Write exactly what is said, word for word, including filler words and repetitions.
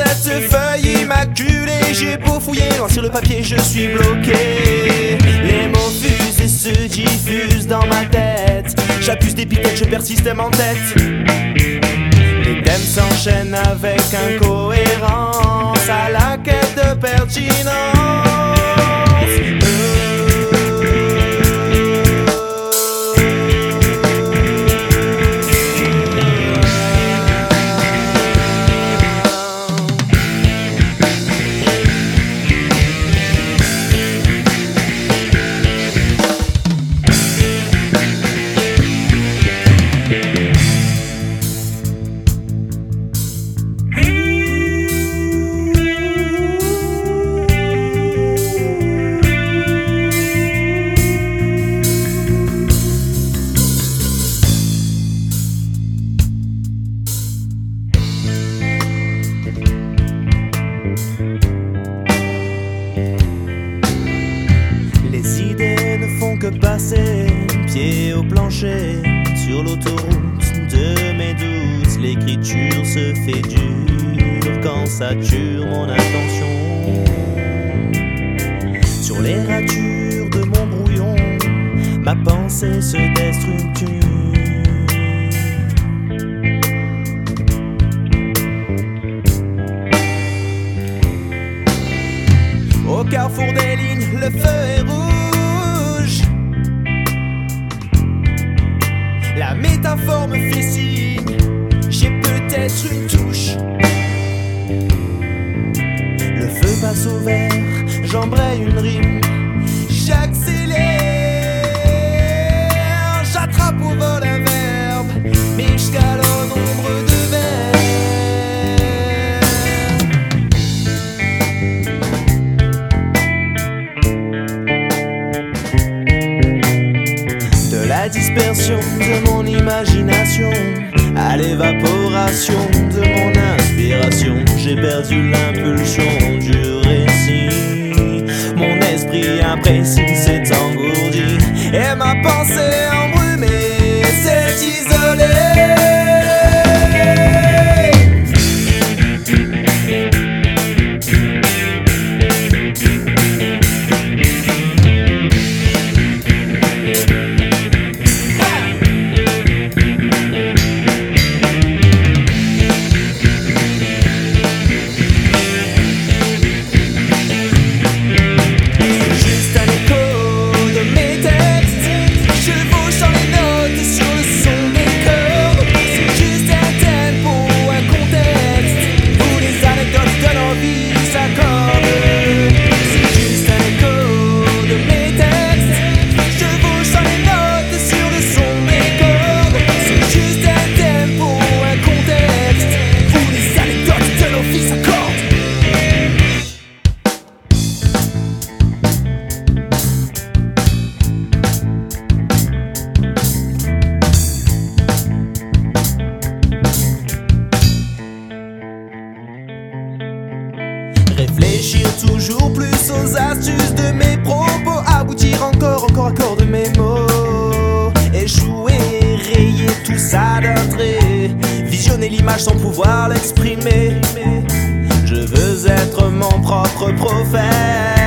cette feuille immaculée, j'ai beau fouiller, loin sur le papier, je suis bloqué. Les mots fusent et se diffusent dans ma tête. J'accuse d'épithètes, je persiste même en tête. Les thèmes s'enchaînent avec incohérence, à la quête de pertinence. Les idées ne font que passer, pied au plancher, sur l'autoroute de mes doutes. L'écriture se fait dure quand sature mon attention. Sur les ratures de mon brouillon, ma pensée se déstructure. Au carrefour des lignes, le feu est rouge. La métaphore me fait signe, j'ai peut-être une touche. Le feu passe au vert, j'embraye une rime. J'accélère, j'attrape au vol un verbe, mais je cale au nombre de vers. La dispersion de mon imagination à l'évaporation de mon inspiration, j'ai perdu l'impulsion du récit. Mon esprit imprécis s'est engourdi et ma pensée embrumée s'est isolée. Réfléchir toujours plus aux astuces de mes propos, aboutir encore, encore à corps de mes mots. Échouer, rayer tout ça d'un trait, visionner l'image sans pouvoir l'exprimer. Je veux être mon propre prophète.